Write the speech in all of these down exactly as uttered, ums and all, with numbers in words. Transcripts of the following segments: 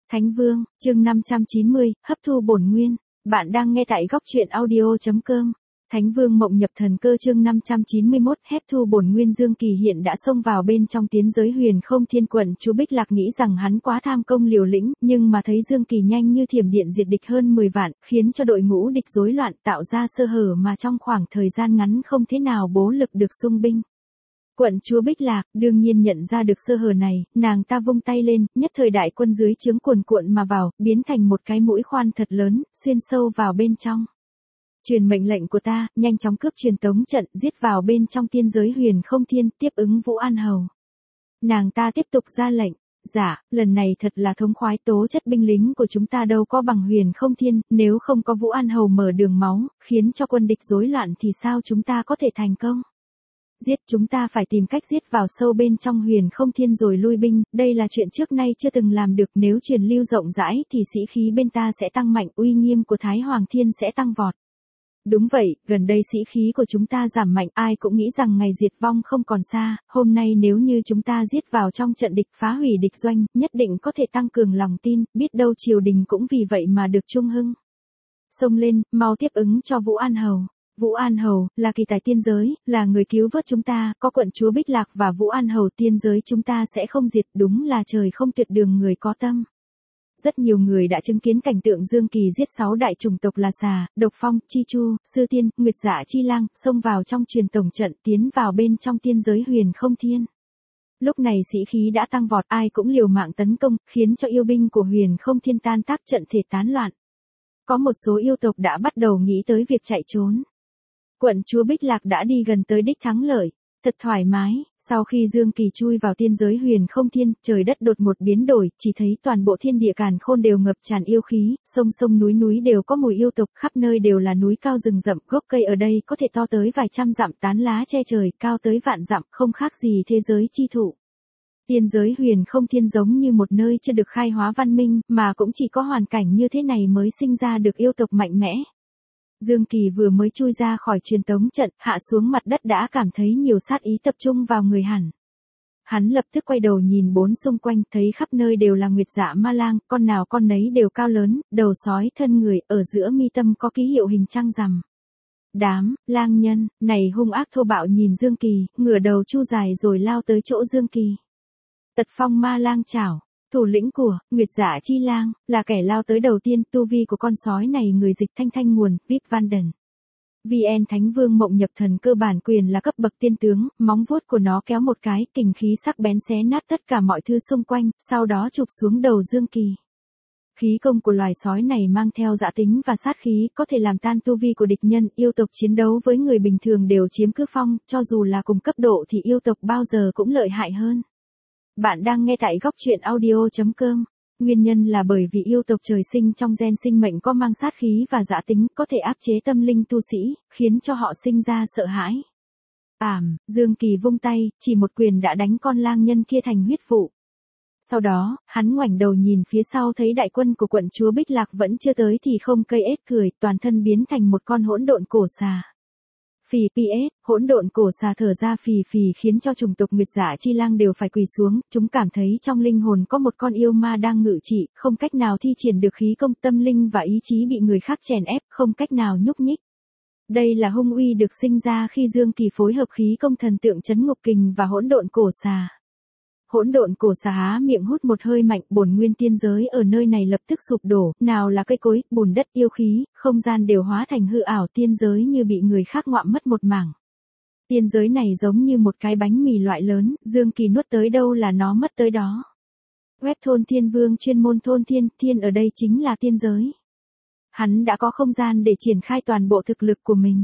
Thánh Vương, chương năm trăm chín mươi, hấp thu bổn nguyên. Bạn đang nghe tại góc truyện audio chấm com. Thánh Vương Mộng Nhập Thần Cơ chương năm trăm chín mươi mốt, hấp thu bổn nguyên. Dương Kỳ hiện đã xông vào bên trong tiến giới Huyền Không Thiên. Quận chúa Bích Lạc nghĩ rằng hắn quá tham công liều lĩnh, nhưng mà thấy Dương Kỳ nhanh như thiểm điện diệt địch hơn mười vạn, khiến cho đội ngũ địch rối loạn, tạo ra sơ hở mà trong khoảng thời gian ngắn không thế nào bố lực được xung binh. Quận chúa Bích Lạc đương nhiên nhận ra được sơ hở này, nàng ta vung tay lên, nhất thời đại quân dưới trướng cuồn cuộn mà vào, biến thành một cái mũi khoan thật lớn, xuyên sâu vào bên trong. Truyền mệnh lệnh của ta, nhanh chóng cướp truyền tống trận, giết vào bên trong tiên giới Huyền Không Thiên, tiếp ứng Vũ An Hầu. Nàng ta tiếp tục ra lệnh, dạ, lần này thật là thống khoái, tố chất binh lính của chúng ta đâu có bằng Huyền Không Thiên, nếu không có Vũ An Hầu mở đường máu, khiến cho quân địch rối loạn thì sao chúng ta có thể thành công? Giết, chúng ta phải tìm cách giết vào sâu bên trong Huyền Không Thiên rồi lui binh, đây là chuyện trước nay chưa từng làm được, nếu truyền lưu rộng rãi thì sĩ khí bên ta sẽ tăng mạnh, uy nghiêm của Thái Hoàng Thiên sẽ tăng vọt. Đúng vậy, gần đây sĩ khí của chúng ta giảm mạnh, ai cũng nghĩ rằng ngày diệt vong không còn xa, hôm nay nếu như chúng ta giết vào trong trận địch, phá hủy địch doanh, nhất định có thể tăng cường lòng tin, biết đâu triều đình cũng vì vậy mà được trung hưng. Xông lên, mau tiếp ứng cho Vũ An Hầu. Vũ An Hầu, là kỳ tài tiên giới, là người cứu vớt chúng ta, có quận chúa Bích Lạc và Vũ An Hầu tiên giới chúng ta sẽ không diệt, đúng là trời không tuyệt đường người có tâm. Rất nhiều người đã chứng kiến cảnh tượng Dương Kỳ giết sáu đại chủng tộc là xà, độc phong, chi chu, sư tiên, nguyệt dạ chi lang, xông vào trong truyền tổng trận, tiến vào bên trong tiên giới Huyền Không Thiên. Lúc này sĩ khí đã tăng vọt, ai cũng liều mạng tấn công, khiến cho yêu binh của Huyền Không Thiên tan tác, trận thể tán loạn. Có một số yêu tộc đã bắt đầu nghĩ tới việc chạy trốn. Quận chúa Bích Lạc đã đi gần tới đích thắng lợi, thật thoải mái. Sau khi Dương Kỳ chui vào tiên giới Huyền Không Thiên, trời đất đột một biến đổi, chỉ thấy toàn bộ thiên địa càn khôn đều ngập tràn yêu khí, sông sông núi núi đều có mùi yêu tộc, khắp nơi đều là núi cao rừng rậm, gốc cây ở đây có thể to tới vài trăm dặm, tán lá che trời, cao tới vạn dặm, không khác gì thế giới chi thụ. Tiên giới Huyền Không Thiên giống như một nơi chưa được khai hóa văn minh, mà cũng chỉ có hoàn cảnh như thế này mới sinh ra được yêu tộc mạnh mẽ. Dương Kỳ vừa mới chui ra khỏi truyền tống trận, hạ xuống mặt đất đã cảm thấy nhiều sát ý tập trung vào người hẳn. Hắn lập tức quay đầu nhìn bốn xung quanh, thấy khắp nơi đều là nguyệt dạ ma lang, con nào con nấy đều cao lớn, đầu sói thân người, ở giữa mi tâm có ký hiệu hình trăng rằm. Đám lang nhân này hung ác thô bạo nhìn Dương Kỳ, ngửa đầu chu dài rồi lao tới chỗ Dương Kỳ. Tật phong ma lang chảo. Thủ lĩnh của Nguyệt Dạ Chi Lang là kẻ lao tới đầu tiên, tu vi của con sói này người dịch thanh thanh nguồn, vê i pê Vanden. vê en Thánh Vương Mộng Nhập Thần Cơ bản quyền là cấp bậc tiên tướng, móng vuốt của nó kéo một cái, kình khí sắc bén xé nát tất cả mọi thứ xung quanh, sau đó chụp xuống đầu Dương Kỳ. Khí công của loài sói này mang theo dã tính và sát khí, có thể làm tan tu vi của địch nhân, yêu tộc chiến đấu với người bình thường đều chiếm cứ phong, cho dù là cùng cấp độ thì yêu tộc bao giờ cũng lợi hại hơn. Bạn đang nghe tại góc truyện audio chấm com. Nguyên nhân là bởi vì yêu tộc trời sinh trong gen sinh mệnh có mang sát khí và dã tính, có thể áp chế tâm linh tu sĩ, khiến cho họ sinh ra sợ hãi. Ảm, Dương Kỳ vung tay, chỉ một quyền đã đánh con lang nhân kia thành huyết vụ. Sau đó, hắn ngoảnh đầu nhìn phía sau thấy đại quân của quận chúa Bích Lạc vẫn chưa tới thì không cây ết cười, toàn thân biến thành một con hỗn độn cổ xà. Phì pê ét, hỗn độn cổ xà thở ra phì phì khiến cho chủng tộc Nguyệt Dạ Chi Lang đều phải quỳ xuống, chúng cảm thấy trong linh hồn có một con yêu ma đang ngự trị, không cách nào thi triển được khí công, tâm linh và ý chí bị người khác chèn ép, không cách nào nhúc nhích. Đây là hung uy được sinh ra khi Dương Kỳ phối hợp khí công thần tượng trấn ngục kình và hỗn độn cổ xà. Hỗn độn cổ xà há miệng hút một hơi mạnh, bổn nguyên tiên giới ở nơi này lập tức sụp đổ, nào là cây cối, bùn đất, yêu khí, không gian đều hóa thành hư ảo, tiên giới như bị người khác ngoạm mất một mảng. Tiên giới này giống như một cái bánh mì loại lớn, Dương Kỳ nuốt tới đâu là nó mất tới đó. Web Thôn Thiên Vương chuyên môn thôn thiên, thiên ở đây chính là tiên giới. Hắn đã có không gian để triển khai toàn bộ thực lực của mình.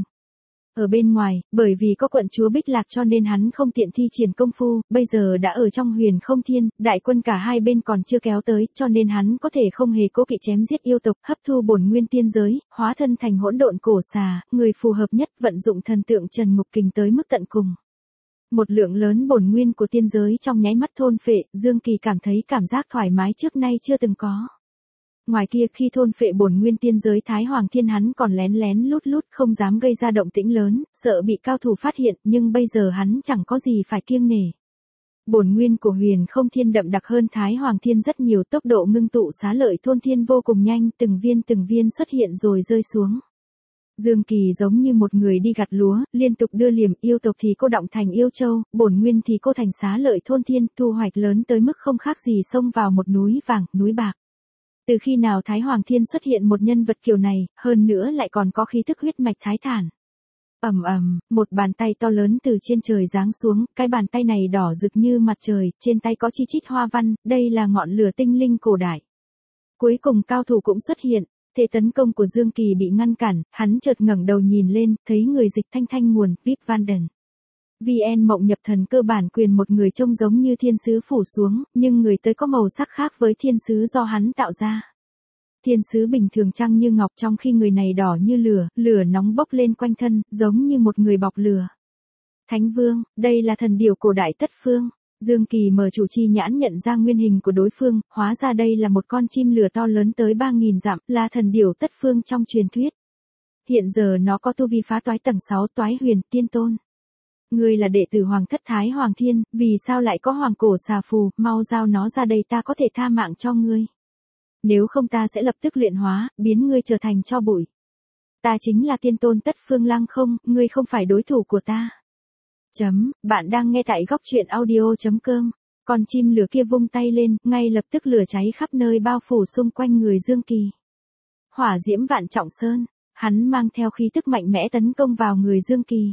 Ở bên ngoài, bởi vì có quận chúa Bích Lạc cho nên hắn không tiện thi triển công phu, bây giờ đã ở trong Huyền Không Thiên, đại quân cả hai bên còn chưa kéo tới, cho nên hắn có thể không hề cố kỵ chém giết yêu tộc, hấp thu bổn nguyên tiên giới, hóa thân thành hỗn độn cổ xà, người phù hợp nhất vận dụng thần tượng Trần Ngục Kình tới mức tận cùng. Một lượng lớn bổn nguyên của tiên giới trong nháy mắt thôn phệ, Dương Kỳ cảm thấy cảm giác thoải mái trước nay chưa từng có. Ngoài kia khi thôn phệ bổn nguyên tiên giới Thái Hoàng Thiên hắn còn lén lén lút lút không dám gây ra động tĩnh lớn, sợ bị cao thủ phát hiện, nhưng bây giờ hắn chẳng có gì phải kiêng nể. Bổn nguyên của Huyền Không Thiên đậm đặc hơn Thái Hoàng Thiên rất nhiều, tốc độ ngưng tụ xá lợi thôn thiên vô cùng nhanh, từng viên từng viên xuất hiện rồi rơi xuống. Dương Kỳ giống như một người đi gặt lúa, liên tục đưa liềm, yêu tộc thì cô động thành yêu châu, bổn nguyên thì cô thành xá lợi thôn thiên, thu hoạch lớn tới mức không khác gì xông vào một núi vàng, núi bạc. Từ khi nào Thái Hoàng Thiên xuất hiện một nhân vật kiểu này, hơn nữa lại còn có khí tức huyết mạch thái thản. Ầm ầm, một bàn tay to lớn từ trên trời giáng xuống, cái bàn tay này đỏ rực như mặt trời, trên tay có chi chít hoa văn, đây là ngọn lửa tinh linh cổ đại. Cuối cùng cao thủ cũng xuất hiện, thế tấn công của Dương Kỳ bị ngăn cản, hắn chợt ngẩng đầu nhìn lên, thấy người dịch thanh thanh nguồn, vê i pê Vanden. vê en Mộng Nhập Thần cơ bản quyền một người trông giống như thiên sứ phủ xuống, nhưng người tới có màu sắc khác với thiên sứ do hắn tạo ra. Thiên sứ bình thường trăng như ngọc, trong khi người này đỏ như lửa, lửa nóng bốc lên quanh thân, giống như một người bọc lửa. Thánh Vương, đây là thần điểu cổ đại Tất Phương. Dương Kỳ mở chủ chi nhãn nhận ra nguyên hình của đối phương, hóa ra đây là một con chim lửa to lớn tới ba nghìn dặm, là thần điểu Tất Phương trong truyền thuyết. Hiện giờ nó có tu vi phá toái tầng sáu toái huyền tiên tôn. Ngươi là đệ tử Hoàng thất Thái Hoàng Thiên, vì sao lại có hoàng cổ xà phù, mau giao nó ra đây ta có thể tha mạng cho ngươi. Nếu không ta sẽ lập tức luyện hóa, biến ngươi trở thành tro bụi. Ta chính là tiên tôn Tất Phương Lăng Không, ngươi không phải đối thủ của ta. Chấm, bạn đang nghe tại góc truyện audio.com. Con chim lửa kia vung tay lên, ngay lập tức lửa cháy khắp nơi bao phủ xung quanh người Dương Kỳ. Hỏa diễm vạn trọng sơn, hắn mang theo khí tức mạnh mẽ tấn công vào người Dương Kỳ.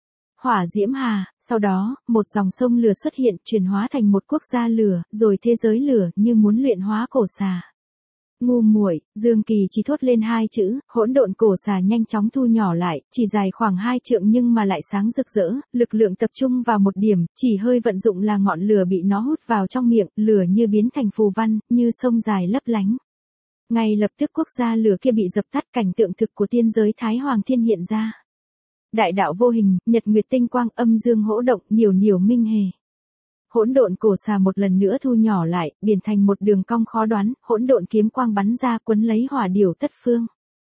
Hỏa diễm hà, sau đó, một dòng sông lửa xuất hiện, chuyển hóa thành một quốc gia lửa, rồi thế giới lửa, như muốn luyện hóa cổ xà. Ngu muội, Dương Kỳ chỉ thốt lên hai chữ, hỗn độn cổ xà nhanh chóng thu nhỏ lại, chỉ dài khoảng hai trượng nhưng mà lại sáng rực rỡ, lực lượng tập trung vào một điểm, chỉ hơi vận dụng là ngọn lửa bị nó hút vào trong miệng, lửa như biến thành phù văn, như sông dài lấp lánh. Ngay lập tức quốc gia lửa kia bị dập tắt, cảnh tượng thực của tiên giới Thái Hoàng Thiên hiện ra. Đại đạo vô hình, nhật nguyệt tinh quang, âm dương hỗ động, nhiều nhiều minh hề. Hỗn độn cổ xà một lần nữa thu nhỏ lại, biến thành một đường cong khó đoán, hỗn độn kiếm quang bắn ra quấn lấy hỏa điểu Tất Phương.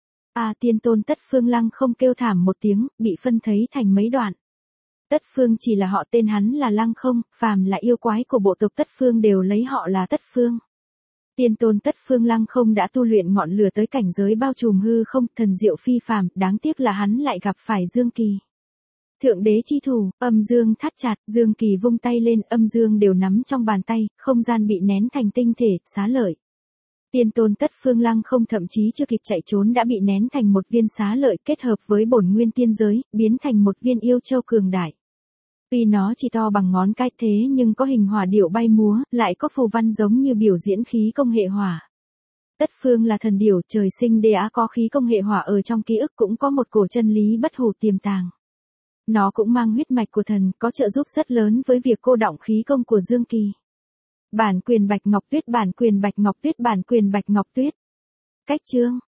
A à, tiên tôn Tất Phương Lăng Không kêu thảm một tiếng, bị phân thấy thành mấy đoạn. Tất Phương chỉ là họ, tên hắn là Lăng Không, phàm là yêu quái của bộ tộc Tất Phương đều lấy họ là Tất Phương. Tiên tôn Tất Phương Lăng Không đã tu luyện ngọn lửa tới cảnh giới bao trùm hư không, thần diệu phi phàm, đáng tiếc là hắn lại gặp phải Dương Kỳ. Thượng đế chi thủ, âm dương thắt chặt, Dương Kỳ vung tay lên, âm dương đều nắm trong bàn tay, không gian bị nén thành tinh thể, xá lợi. Tiên tôn Tất Phương Lăng Không thậm chí chưa kịp chạy trốn đã bị nén thành một viên xá lợi, kết hợp với bổn nguyên tiên giới, biến thành một viên yêu châu cường đại. Tuy nó chỉ to bằng ngón cái thế nhưng có hình hỏa điểu bay múa, lại có phù văn giống như biểu diễn khí công hệ hỏa. Tất Phương là thần điểu, trời sinh đã có khí công hệ hỏa, ở trong ký ức cũng có một cổ chân lý bất hủ tiềm tàng. Nó cũng mang huyết mạch của thần, có trợ giúp rất lớn với việc cô đọng khí công của Dương Kỳ. Bản quyền Bạch Ngọc Tuyết, bản quyền Bạch Ngọc Tuyết, bản quyền Bạch Ngọc Tuyết. Cách chương,